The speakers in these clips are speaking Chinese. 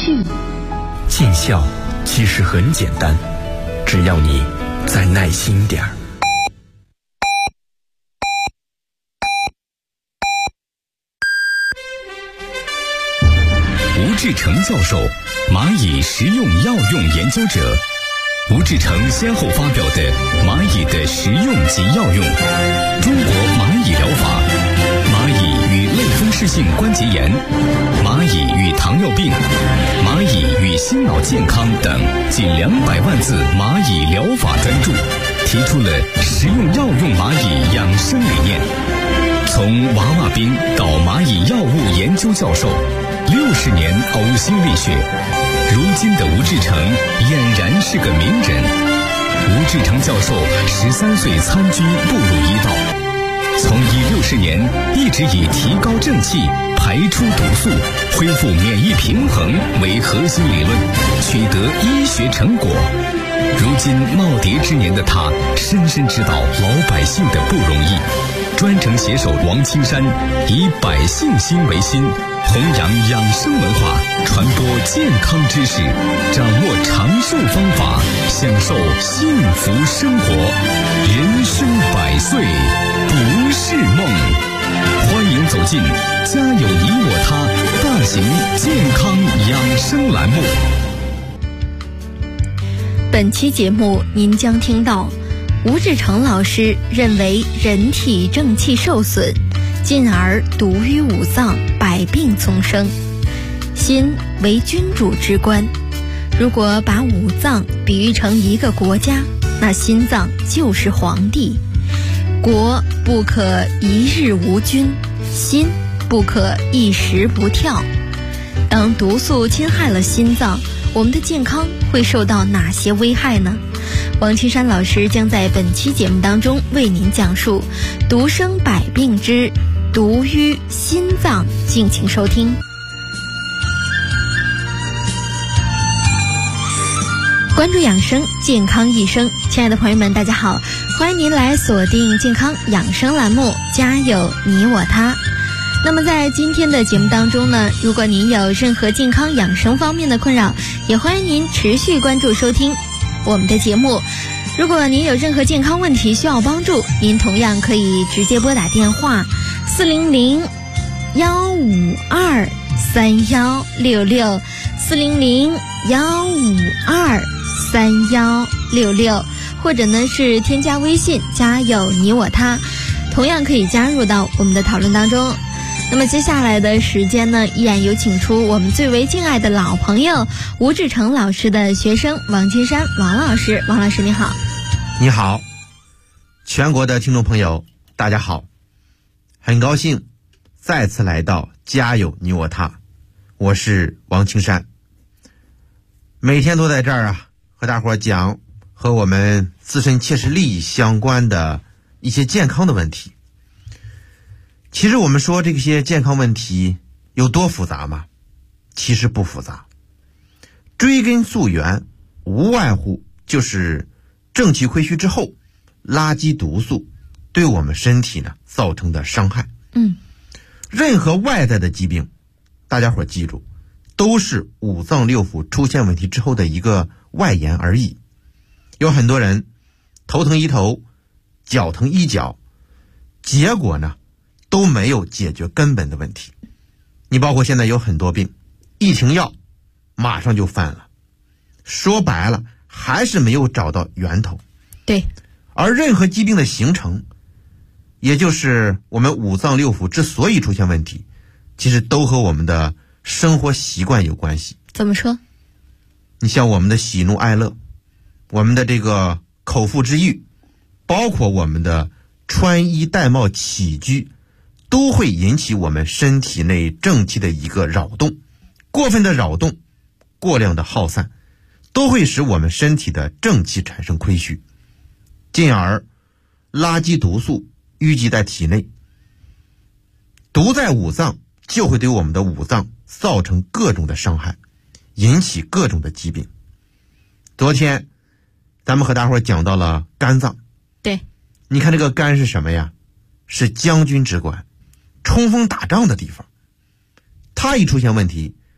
静。 尽孝其实很简单，只要你再耐心点儿。 吴志成教授，蚂蚁食用药用研究者。吴志成先后发表的《蚂蚁的食用及药用》、《中国蚂蚁疗法》、《蚂蚁与类风湿性关节炎》、《蚂蚁与糖尿病》、《蚂蚁与心脑健康》等近200万字蚂蚁疗法专著，提出了食用药用蚂蚁养生理念。从娃娃兵到蚂蚁药物研究教授，60年呕心沥血，如今的吴志成俨然是个名人。吴志成教授13岁参军步入医道，从医60年一直以提高正气、排出毒素、恢复免疫平衡为核心理论，取得医学成果。如今耄耋之年的他，深深知道老百姓的不容易。专程携手王青山，以百姓心为心，弘扬养生文化，传播健康知识，掌握长寿方法，享受幸福生活。人生100岁不是梦。欢迎走进家有你我他大型健康养生栏目。 本期节目您将听到吴志成老师认为人体正气受损，进而毒于五脏，百病丛生。心为君主之官，如果把五脏比喻成一个国家，那心脏就是皇帝。国不可一日无君，心不可一时不跳。当毒素侵害了心脏，我们的健康会受到哪些危害呢？王青山老师将在本期节目当中为您讲述毒生百病之毒于心脏，敬请收听。关注养生，健康一生。亲爱的朋友们，大家好，欢迎您来锁定健康养生栏目，家有你我他。那么在今天的节目当中呢，如果您有任何健康养生方面的困扰，也欢迎您持续关注收听我们的节目。如果您有任何健康问题需要帮助，您同样可以直接拨打电话400-152-3166 400-152-3166，或者呢是添加微信家有你我他，同样可以加入到我们的讨论当中。那么接下来的时间呢，依然有请出我们最为敬爱的老朋友吴志成老师的学生王青山王老师。王老师你好。 你好，全国的听众朋友大家好，很高兴再次来到家有你我他，我是王青山。每天都在这儿和大伙讲和我们自身切实利益相关的一些健康的问题。其实我们说这些健康问题有多复杂吗？其实不复杂，追根溯源，无外乎就是正气亏虚之后，垃圾毒素对我们身体呢造成的伤害。任何外在的疾病，大家伙记住，都是五脏六腑出现问题之后的一个外延而已。有很多人头疼医头，脚疼医脚，结果呢都没有解决根本的问题。你包括现在有很多病，一停药马上就犯了，说白了还是没有找到源头。 对， 而任何疾病的形成，也就是我们五脏六腑之所以出现问题，其实都和我们的生活习惯有关系。 怎么说？ 你像我们的喜怒哀乐，我们的这个口腹之欲，包括我们的穿衣戴帽起居，都会引起我们身体内正气的一个扰动。过分的扰动，过量的耗散，都会使我们身体的正气产生亏虚，进而垃圾毒素淤积在体内，毒在五脏，就会对我们的五脏造成各种的伤害，引起各种的疾病。昨天咱们和大伙儿讲到了肝脏。 对， 你看这个肝是什么呀？是将军之官，冲锋打仗的地方。它一出现问题，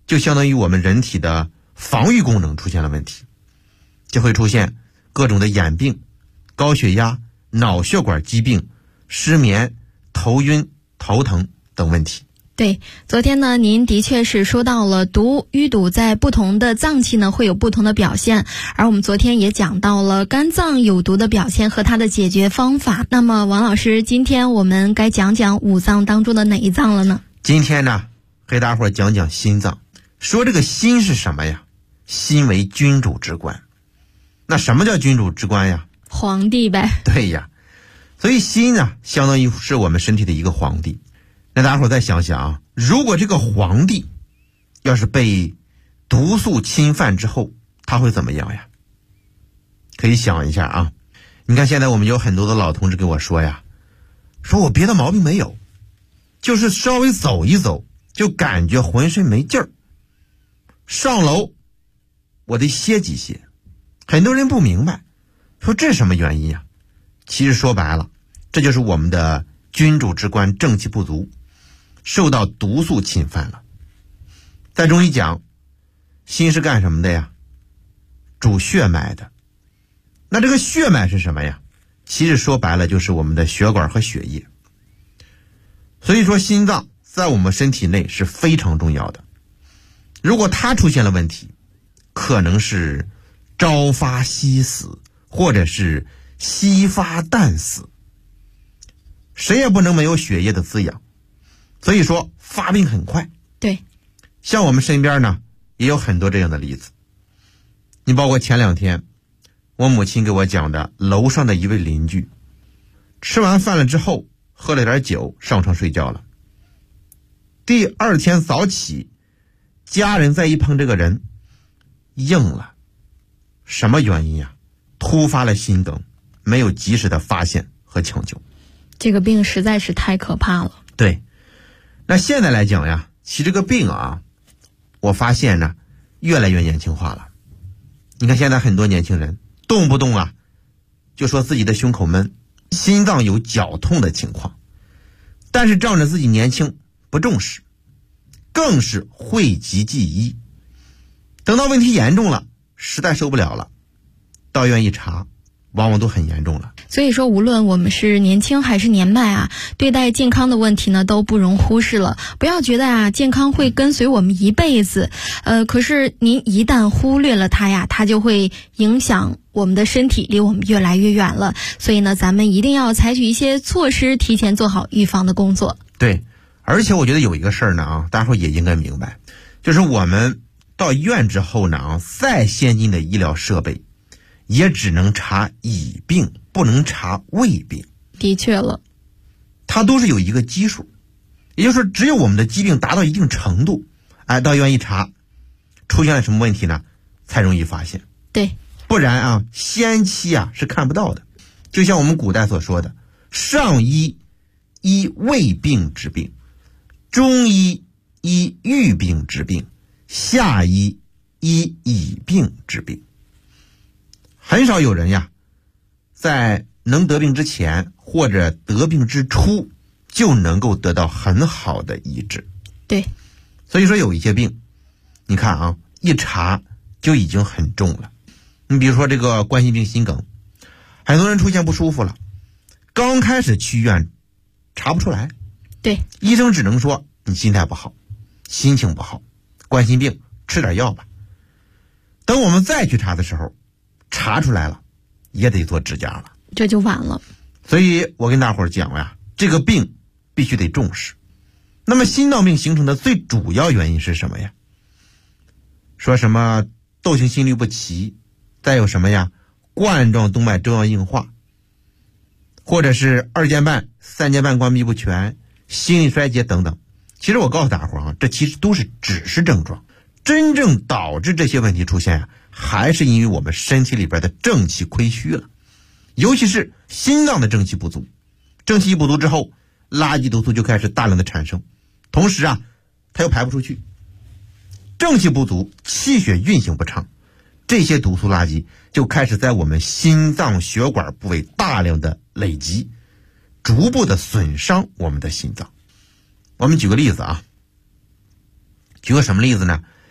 就相当于我们人体的防御功能出现了问题，就会出现各种的眼病、高血压、脑血管疾病、失眠、头晕、头疼等问题。 对，昨天呢，您的确是说到了淤堵在不同的脏器呢会有不同的表现，而我们昨天也讲到了肝脏有毒的表现和它的解决方法。那么王老师，今天我们该讲讲五脏当中的哪一脏了呢？ 今天呢，给大伙儿讲讲心脏。说这个心是什么呀？心为君主之官。那什么叫君主之官呀？ 皇帝呗。 对呀，所以心呢，相当于是我们身体的一个皇帝。那大伙儿再想想啊，如果这个皇帝要是被毒素侵犯之后，他会怎么样呀？可以想一下啊。你看现在我们有很多的老同志跟我说呀，说我别的毛病没有，就是稍微走一走就感觉浑身没劲儿，上楼我得歇几歇。很多人不明白，说这是什么原因呀？其实说白了，这就是我们的君主之官正气不足，受到毒素侵犯了。在中医讲，心是干什么的呀？主血脉的。那这个血脉是什么呀？其实说白了就是我们的血管和血液。所以说心脏在我们身体内是非常重要的。如果它出现了问题，可能是朝发夕死，或者是夕发旦死。谁也不能没有血液的滋养，所以说发病很快。 对， 像我们身边呢也有很多这样的例子。你包括前2天我母亲给我讲的楼上的一位邻居，吃完饭了之后喝了点酒上床睡觉了。第2天早起，家人再一碰这个人硬了。什么原因呀？突发了心梗，没有及时的发现和抢救。 这个病实在是太可怕了。 对，那现在来讲呀，其实这个病啊，我发现呢越来越年轻化了。你看现在很多年轻人动不动啊就说自己的胸口闷，心脏有绞痛的情况，但是仗着自己年轻不重视，更是讳疾忌医。等到问题严重了，实在受不了了，到医院一查，往往都很严重了。 所以说无论我们是年轻还是年迈啊，对待健康的问题呢都不容忽视了。不要觉得啊健康会跟随我们一辈子，可是您一旦忽略了它呀，它就会影响我们的身体离我们越来越远了。所以呢，咱们一定要采取一些措施，提前做好预防的工作。 对，而且我觉得有一个事儿呢啊，大家伙也应该明白，就是我们到医院之后呢啊，再先进的医疗设备也只能查乙病，不能查胃病。 的确了， 它都是有一个基数，也就是说只有我们的疾病达到一定程度，到医院一查出现了什么问题呢，才容易发现。 对， 不然啊先期啊是看不到的。就像我们古代所说的，上医医胃病治病，中医医郁病治病，下医医乙病治病。很少有人呀在能得病之前或者得病之初就能够得到很好的医治。 对， 所以说有一些病你看啊，一查就已经很重了。你比如说这个冠心病、心梗，很多人出现不舒服了，刚开始去医院查不出来。 对， 医生只能说你心态不好，心情不好，冠心病吃点药吧。等我们再去查的时候，查出来了也得做支架了， 这就晚了。 所以我跟大伙儿讲呀，这个病必须得重视。那么心脏病形成的最主要原因是什么呀？说什么窦性心律不齐，再有什么呀冠状动脉粥样硬化，或者是2间半、3间半关闭不全、心力衰竭等等。其实我告诉大伙儿啊，这其实都是只是症状，真正导致这些问题出现啊，还是因为我们身体里边的正气亏虚了，尤其是心脏的正气不足。正气不足之后，垃圾毒素就开始大量的产生，同时啊它又排不出去。正气不足，气血运行不畅，这些毒素垃圾就开始在我们心脏血管部位大量的累积，逐步的损伤我们的心脏。我们举个例子啊，举个什么例子呢？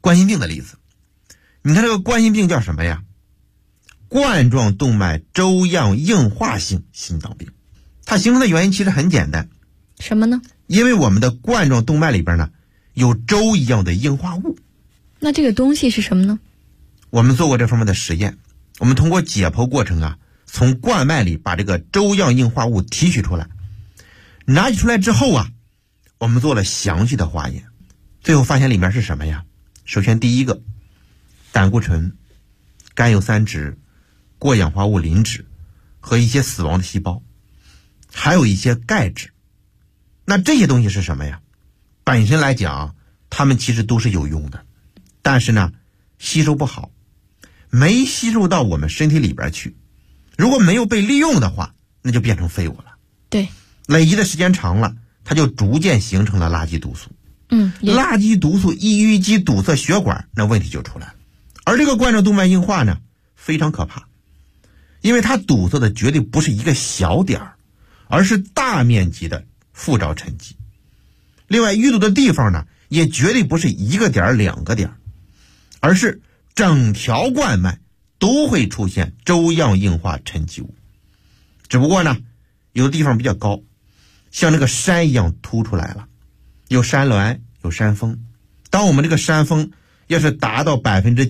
冠心病的例子。你看这个冠心病叫什么呀？冠状动脉粥样硬化性心脏病。它形成的原因其实很简单， 什么呢？ 因为我们的冠状动脉里边呢有粥一样的硬化物。 那这个东西是什么呢？ 我们做过这方面的实验，我们通过解剖过程啊，从冠脉里把这个粥样硬化物提取出来，拿取出来之后啊，我们做了详细的化验，最后发现里面是什么呀？首先第一个，胆固醇、甘油三酯、过氧化物磷脂和一些死亡的细胞，还有一些钙质。那这些东西是什么呀？本身来讲它们其实都是有用的，但是呢吸收不好，没吸收到我们身体里边去，如果没有被利用的话，那就变成废物了。 对， 累积的时间长了，它就逐渐形成了垃圾毒素。垃圾毒素一淤积堵塞血管，那问题就出来了。而这个冠状动脉硬化呢非常可怕，因为它堵塞的绝对不是一个小点儿，而是大面积的附着沉积。另外淤堵的地方呢也绝对不是一个点两个点，而是整条冠脉都会出现粥样硬化沉积物。只不过呢有的地方比较高，像这个山一样凸出来了，有山峦有山峰。当我们这个山峰要是达到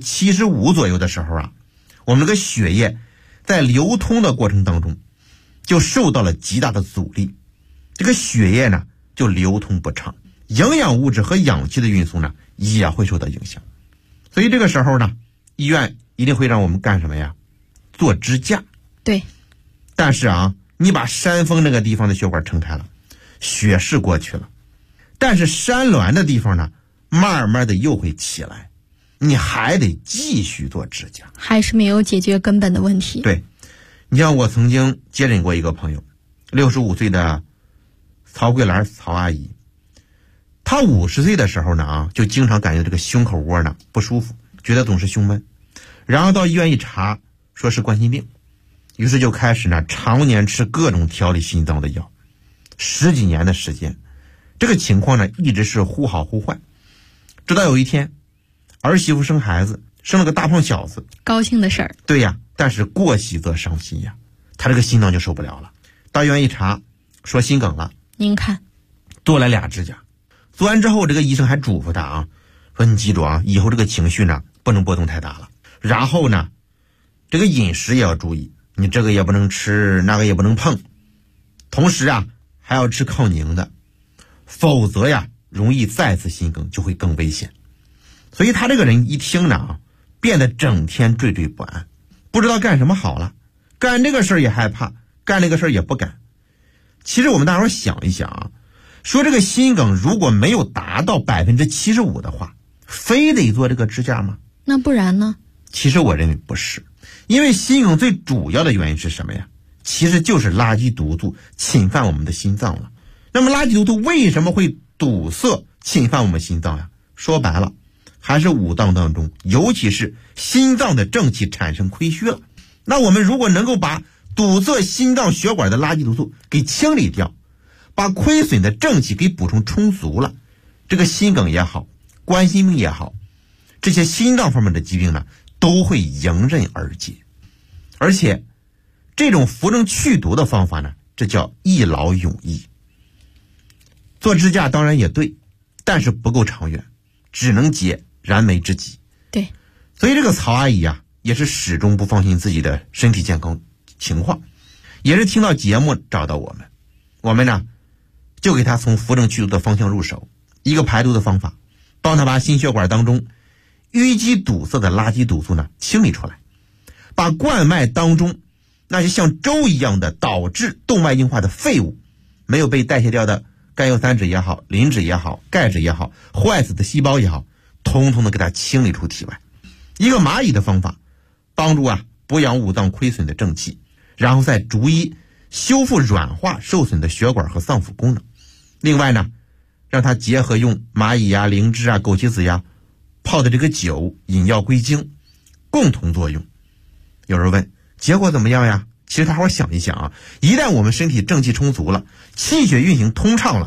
75% 左右的时候啊，我们这个血液在流通的过程当中就受到了极大的阻力，这个血液呢就流通不畅，营养物质和氧气的运送呢也会受到影响。所以这个时候呢，医院一定会让我们干什么呀？做支架。 对。 但是啊，你把山峰那个地方的血管撑开了，血是过去了，但是山峦的地方呢慢慢的又会起来，你还得继续做支架， 还是没有解决根本的问题。 对，你像我曾经接诊过一个朋友，65岁的曹桂兰曹阿姨，她50岁的时候呢就经常感觉这个胸口窝呢不舒服，觉得总是胸闷，然后到医院一查说是冠心病，于是就开始呢常年吃各种调理心脏的药，10几年的时间，这个情况呢一直是忽好忽坏。直到有一天儿媳妇生孩子，生了个大胖小子， 高兴的事儿。 对呀，但是过喜则伤心呀，他这个心脏就受不了了。到医院一查说心梗了。 您看， 做了2支架，做完之后这个医生还嘱咐他啊，说你记住啊，以后这个情绪呢不能波动太大了，然后呢这个饮食也要注意，你这个也不能吃，那个也不能碰，同时啊还要吃抗凝的，否则呀容易再次心梗，就会更危险。所以他这个人一听呢变得整天惴惴不安，不知道干什么好了，干这个事儿也害怕，干那个事儿也不敢。其实我们大伙想一想啊，说这个心梗如果没有达到 75% 的话，非得做这个支架吗？ 那不然呢？ 其实我认为不是，因为心梗最主要的原因是什么呀？其实就是垃圾毒素侵犯我们的心脏了。那么垃圾毒素为什么会堵塞侵犯我们心脏呀？说白了还是五脏当中，尤其是心脏的正气产生亏虚了。那我们如果能够把堵塞心脏血管的垃圾毒素给清理掉，把亏损的正气给补充充足了，这个心梗也好，冠心病也好，这些心脏方面的疾病呢都会迎刃而解。而且这种扶正祛毒的方法呢，这叫一劳永逸。做支架当然也对，但是不够长远，只能解燃眉之急。 对， 所以这个曹阿姨啊也是始终不放心自己的身体健康情况，也是听到节目找到我们呢就给她从扶正祛毒的方向入手，一个排毒的方法，帮她把心血管当中淤积堵塞的垃圾毒素呢清理出来，把冠脉当中那些像粥一样的导致动脉硬化的废物，没有被代谢掉的甘油三酯也好，磷脂也好，钙质也好，坏死的细胞也好，统统的给它清理出体外。一个蚂蚁的方法，帮助补养五脏亏损的正气，然后再逐一修复软化受损的血管和脏腑功能。另外呢，让它结合用蚂蚁灵芝枸杞子泡的这个酒引药归经，共同作用。有人问结果怎么样呀？其实大伙想一想啊，一旦我们身体正气充足了，气血运行通畅了，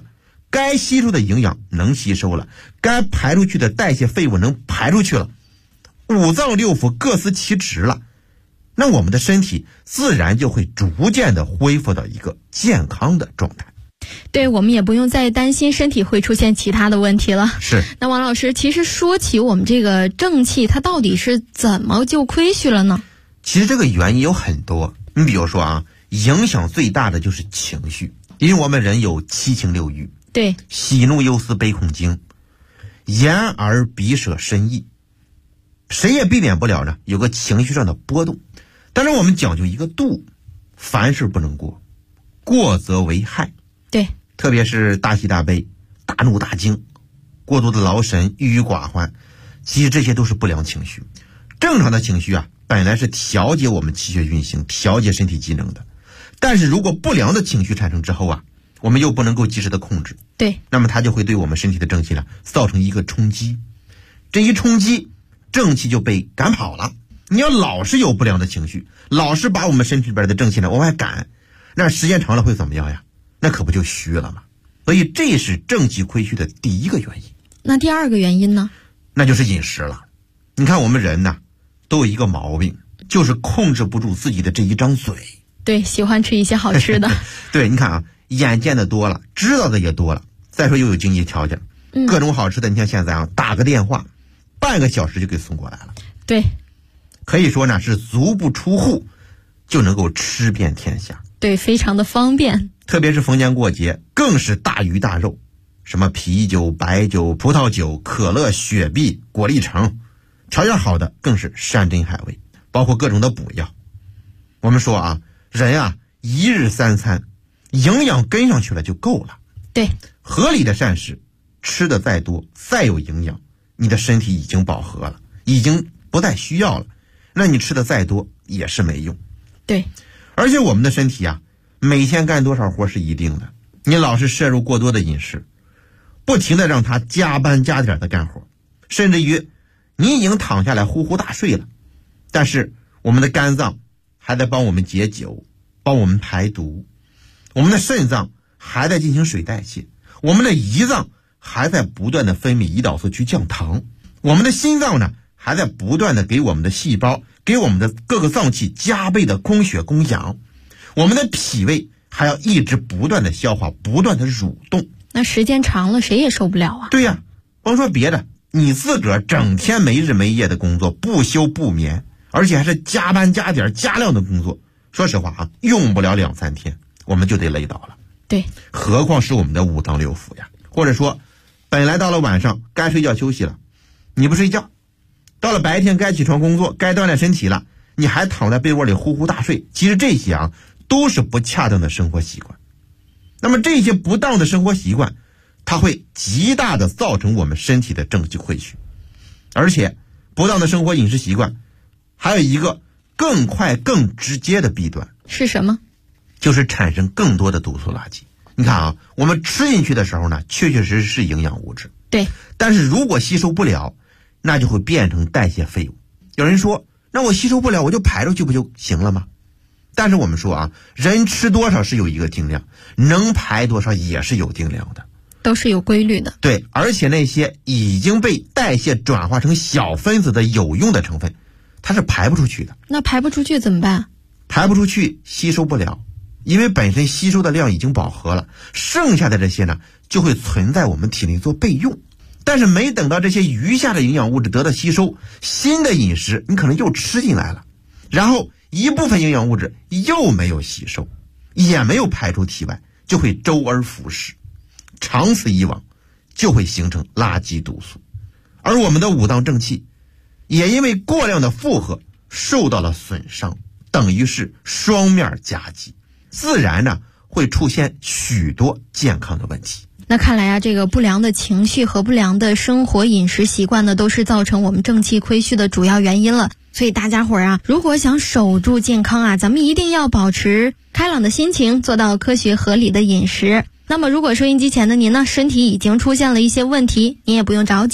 该吸收的营养能吸收了，该排出去的代谢废物能排出去了，五脏六腑各司其职了，那我们的身体自然就会逐渐的恢复到一个健康的状态。 对，我们也不用再担心身体会出现其他的问题了。 是。 那王老师，其实说起我们这个正气，它到底是怎么就亏虚了呢？ 其实这个原因有很多，你比如说啊，影响最大的就是情绪，因为我们人有七情六欲， 对， 喜怒忧思悲恐惊，言而鼻舌身意，谁也避免不了呢有个情绪上的波动。但是我们讲究一个度，凡事不能过，过则为害。 对， 特别是大喜大悲、大怒大惊、过度的劳神、郁郁寡欢，其实这些都是不良情绪。正常的情绪啊，本来是调节我们气血运行、调节身体机能的，但是如果不良的情绪产生之后啊，我们又不能够及时的控制， 对， 那么它就会对我们身体的正气呢造成一个冲击。这一冲击，正气就被赶跑了。你要老是有不良的情绪，老是把我们身体里边的正气呢往外赶，那时间长了会怎么样呀？那可不就虚了吗？所以这是正气亏虚的第一个原因。 那第二个原因呢？ 那就是饮食了。你看我们人呢，都有一个毛病，就是控制不住自己的这一张嘴。 对，喜欢吃一些好吃的。 对，你看啊，眼见的多了，知道的也多了，再说又有经济条件，各种好吃的，你像现在啊，打个电话，半个小时就给送过来了。 对， 可以说呢是足不出户就能够吃遍天下。 对，非常的方便。 特别是逢年过节，更是大鱼大肉，什么啤酒、白酒、葡萄酒、可乐、雪碧、果粒橙，条件好的更是山珍海味，包括各种的补药。我们说啊，人啊，一日三餐，营养跟上去了就够了。 对， 合理的膳食，吃的再多再有营养，你的身体已经饱和了，已经不再需要了，那你吃的再多也是没用。 对， 而且我们的身体啊，每天干多少活是一定的，你老是摄入过多的饮食，不停的让他加班加点的干活，甚至于你已经躺下来呼呼大睡了，但是我们的肝脏还在帮我们解酒，帮我们排毒，我们的肾脏还在进行水代谢，我们的胰脏还在不断的分泌胰岛素去降糖，我们的心脏呢还在不断的给我们的细胞，给我们的各个脏器加倍的供血供氧，我们的脾胃还要一直不断的消化，不断的蠕动。 那时间长了谁也受不了啊。 对呀，甭说别的，你自个儿整天没日没夜的工作，不休不眠，而且还是加班加点加量的工作，说实话啊，用不了2-3天我们就得累倒了。 对， 何况是我们的五脏六腑呀。或者说本来到了晚上该睡觉休息了，你不睡觉，到了白天该起床工作，该锻炼身体了，你还躺在被窝里呼呼大睡，其实这些啊都是不恰当的生活习惯。那么这些不当的生活习惯，它会极大的造成我们身体的正气亏虚。而且不当的生活饮食习惯还有一个更快更直接的弊端， 是什么？ 就是产生更多的毒素垃圾。你看啊，我们吃进去的时候呢，确确实实是营养物质， 对， 但是如果吸收不了，那就会变成代谢废物。有人说，那我吸收不了，我就排出去不就行了吗？但是我们说啊，人吃多少是有一个定量，能排多少也是有定量的， 都是有规律的。 对，而且那些已经被代谢转化成小分子的有用的成分，它是排不出去的。 那排不出去怎么办？ 排不出去，吸收不了，因为本身吸收的量已经饱和了，剩下的这些呢，就会存在我们体内做备用。但是没等到这些余下的营养物质得到吸收，新的饮食你可能又吃进来了，然后一部分营养物质又没有吸收，也没有排出体外，就会周而复始，长此以往就会形成垃圾毒素。而我们的五脏正气也因为过量的负荷受到了损伤，等于是双面夹击，自然呢会出现许多健康的问题。 那看来啊，这个不良的情绪和不良的生活饮食习惯呢，都是造成我们正气亏虚的主要原因了。所以大家伙儿啊，如果想守住健康啊，咱们一定要保持开朗的心情，做到科学合理的饮食。那么如果收音机前的您呢，身体已经出现了一些问题，您也不用着急，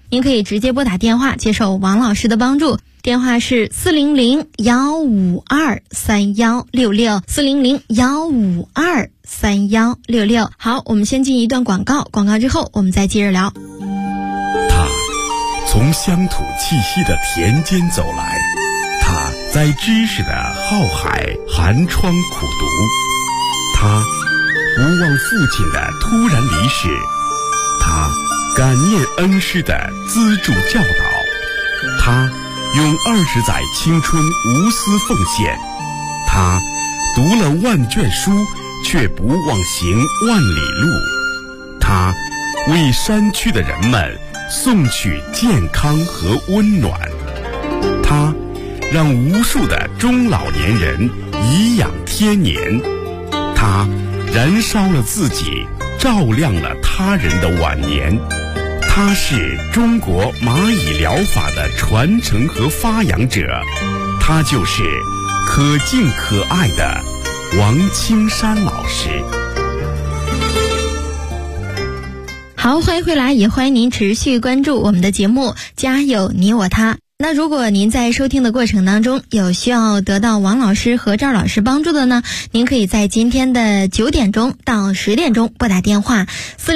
您可以直接拨打电话接受王老师的帮助，电话是400-152-3166，400-152-3166。好，我们先进一段广告，广告之后我们再接着聊。 他从乡土气息的田间走来，他在知识的浩海寒窗苦读，他无忘父亲的突然离世，他感念恩师的资助教导，他用20载青春无私奉献，他读了万卷书却不忘行万里路，他为山区的人们送去健康和温暖，他让无数的中老年人颐养天年，他燃烧了自己，照亮了他人的晚年，他是中国蚂蚁疗法的传承和发扬者，他就是可敬可爱的王青山老师。 好，欢迎回来，也欢迎您持续关注我们的节目家有你我他。那如果您在收听的过程当中有需要得到王老师和赵老师帮助的呢，您可以在今天的9点钟到10点钟拨打电话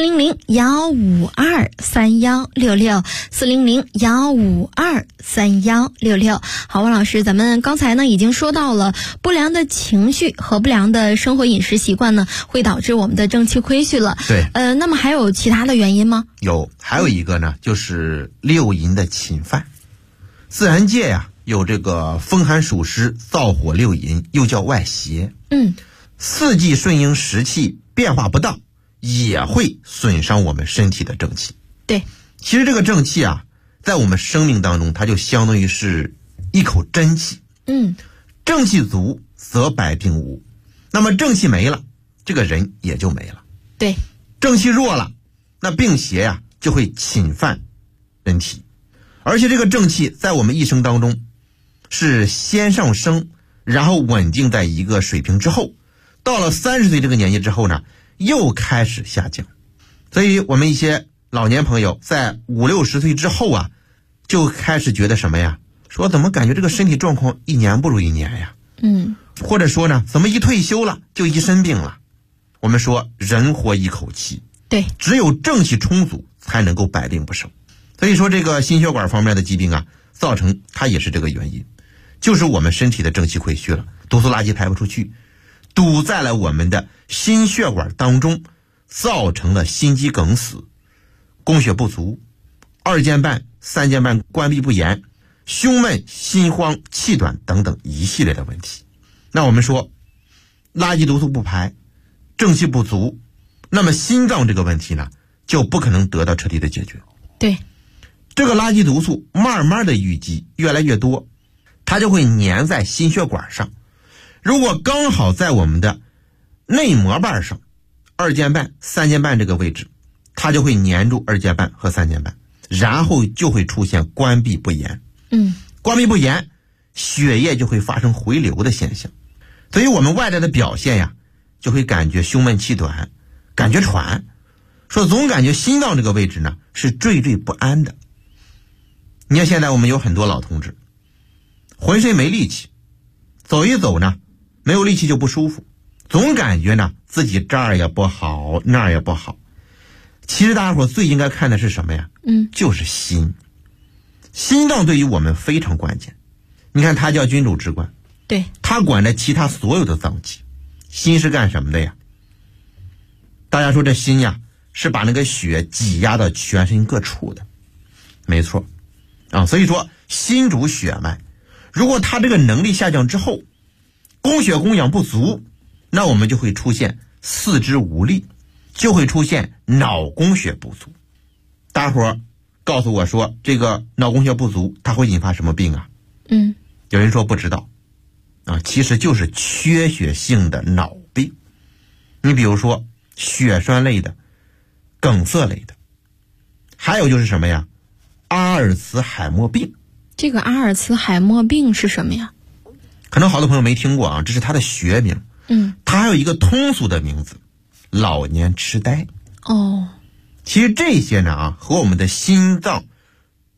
400-152-3166，400-152-3166。好，王老师，咱们刚才呢已经说到了不良的情绪和不良的生活饮食习惯呢会导致我们的正气亏虚了。 对， 那么还有其他的原因吗？ 还有一个呢，就是六淫的侵犯。自然界呀，有这个风寒暑湿燥火六淫，又叫外邪。四季顺应时气变化不当，也会损伤我们身体的正气。 对， 其实这个正气啊，在我们生命当中，它就相当于是一口真气。正气足则百病无，那么正气没了，这个人也就没了。 对， 正气弱了，那病邪呀就会侵犯人体。而且这个正气在我们一生当中是先上升，然后稳定在一个水平之后，到了30岁这个年纪之后呢，又开始下降。所以我们一些老年朋友在50、60岁之后啊，就开始觉得什么呀？说怎么感觉这个身体状况一年不如一年呀？或者说呢，怎么一退休了就一身病了？我们说人活一口气， 对，只有正气充足才能够百病不生。所以说这个心血管方面的疾病啊，造成它也是这个原因，就是我们身体的正气亏虚了，毒素垃圾排不出去，堵在了我们的心血管当中，造成了心肌梗死、供血不足、二间瓣、三间瓣关闭不严、胸闷、心慌、气短等等一系列的问题。那我们说垃圾毒素不排，正气不足，那么心脏这个问题呢就不可能得到彻底的解决。 对， 这个垃圾毒素慢慢的淤积越来越多，它就会粘在心血管上。如果刚好在我们的内膜瓣上，二间瓣、三间瓣这个位置，它就会粘住二间瓣和三间瓣，然后就会出现关闭不严。关闭不严，血液就会发生回流的现象。所以我们外在的表现呀，就会感觉胸闷气短，感觉喘，说总感觉心脏这个位置呢是惴惴不安的。你看现在我们有很多老同志浑身没力气，走一走呢没有力气就不舒服，总感觉呢自己这儿也不好那儿也不好。其实大家伙最应该看的是什么呀？就是心。心脏对于我们非常关键，你看它叫君主之官， 对， 它管着其他所有的脏器。心是干什么的呀？大家说这心呀是把那个血挤压到全身各处的，没错啊。所以说心主血脉，如果它这个能力下降之后，供血供氧不足，那我们就会出现四肢无力，就会出现脑供血不足。大伙儿告诉我说这个脑供血不足它会引发什么病啊？有人说不知道啊，其实就是缺血性的脑病。你比如说血栓类的、梗塞类的，还有就是什么呀？阿尔茨海默病。 这个阿尔茨海默病是什么呀？ 可能好多朋友没听过啊，这是它的学名。它还有一个通俗的名字，老年痴呆。 哦， 其实这些呢和我们的心脏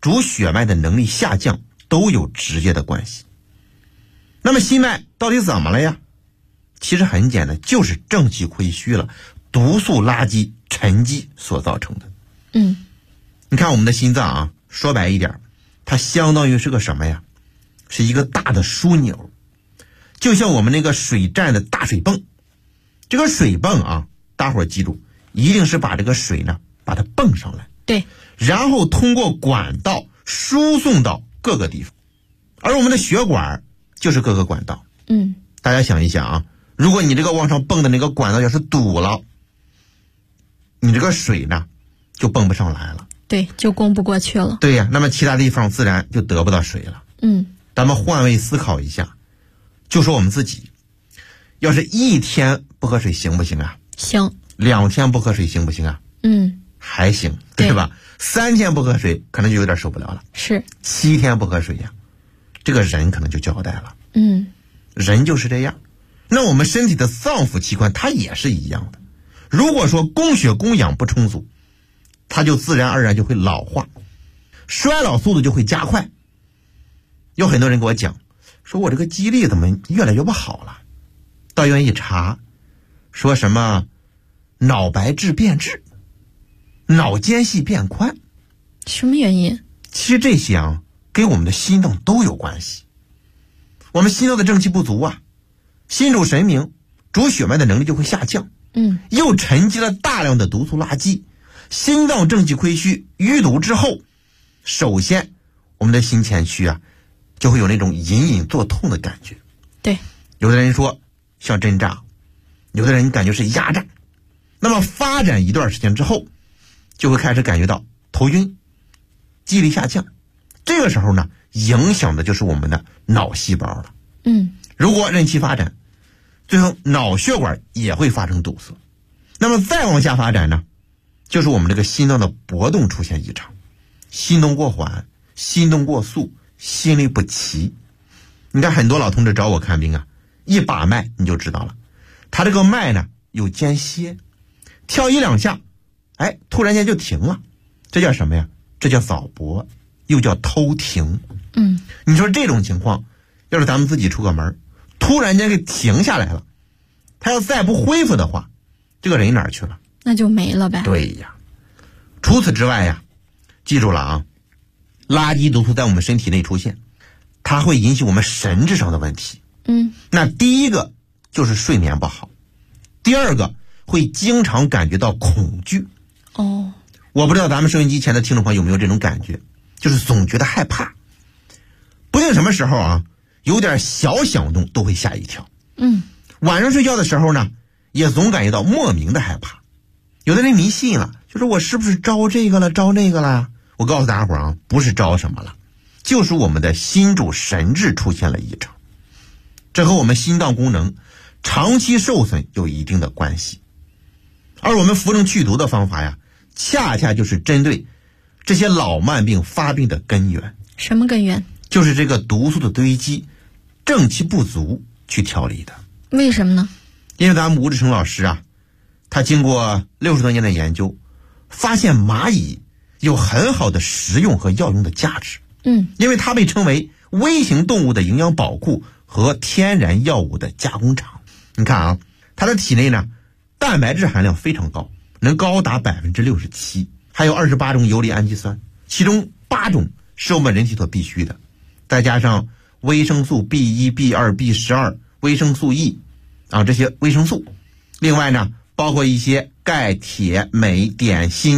主血脉的能力下降都有直接的关系。那么心脉到底怎么了呀？其实很简单，就是正气亏虚了，毒素垃圾沉积所造成的。你看我们的心脏啊，说白一点，它相当于是个什么呀？是一个大的枢纽，就像我们那个水站的大水泵。这个水泵啊，大伙儿记住，一定是把这个水呢把它泵上来， 对， 然后通过管道输送到各个地方。而我们的血管就是各个管道。大家想一想啊，如果你这个往上泵的那个管道要是堵了，你这个水呢就泵不上来了， 对，就供不过去了。 对呀，那么其他地方自然就得不到水了。咱们换位思考一下，就说我们自己，要是1天不喝水行不行啊？ 行。 2天不喝水行不行啊？还行，对吧？3天不喝水可能就有点受不了了。 是。 7天不喝水呀，这个人可能就交代了。人就是这样。那我们身体的脏腑器官它也是一样的。如果说供血供氧不充足，它就自然而然就会老化，衰老速度就会加快。有很多人给我讲，说我这个记忆力怎么越来越不好了？到医院一查，说什么脑白质变质，脑间隙变宽。 什么原因？ 其实这些啊，跟我们的心脏都有关系。我们心脏的正气不足啊，心主神明，主血脉的能力就会下降。又沉积了大量的毒素垃圾，心脏正气亏虚淤堵之后，首先我们的心前区啊就会有那种隐隐作痛的感觉。 对， 有的人说像针扎，有的人感觉是压榨。那么发展一段时间之后，就会开始感觉到头晕，记忆力下降。这个时候呢，影响的就是我们的脑细胞了。如果任其发展，最后脑血管也会发生堵塞。那么再往下发展呢，就是我们这个心脏的搏动出现异常，心动过缓，心动过速，心律不齐。你看很多老同志找我看病啊，一把脉你就知道了，他这个脉呢有间歇，跳1-2下，突然间就停了，这叫什么呀？这叫早搏，又叫偷停。你说这种情况，要是咱们自己出个门，突然间给停下来了，他要再不恢复的话，这个人哪儿去了？ 那就没了呗。 对呀。除此之外呀，记住了啊，垃圾毒素在我们身体内出现，它会引起我们神志上的问题。那第一个就是睡眠不好，第二个会经常感觉到恐惧。我不知道咱们收音机前的听众朋友有没有这种感觉，就是总觉得害怕，不定什么时候啊，有点小响动都会吓一跳。晚上睡觉的时候呢，也总感觉到莫名的害怕。有的人迷信了，就说我是不是招这个了招那个了？我告诉大家伙啊，不是招什么了，就是我们的心主神志出现了异常，这和我们心脏功能长期受损有一定的关系。而我们扶正祛毒的方法呀，恰恰就是针对这些老慢病发病的根源。 什么根源？ 就是这个毒素的堆积，正气不足去调理的。 为什么呢？ 因为咱们吴志成老师啊，他经过60多年的研究，发现蚂蚁有很好的食用和药用的价值。因为它被称为微型动物的营养宝库和天然药物的加工厂。你看啊，它的体内呢，蛋白质含量非常高，能高达67%，还有28种游离氨基酸，其中8种是我们人体所必需的，再加上维生素 B1、B2、B12、维生素 E 啊，这些维生素。另外呢，包括一些钙、铁、镁、碘、锌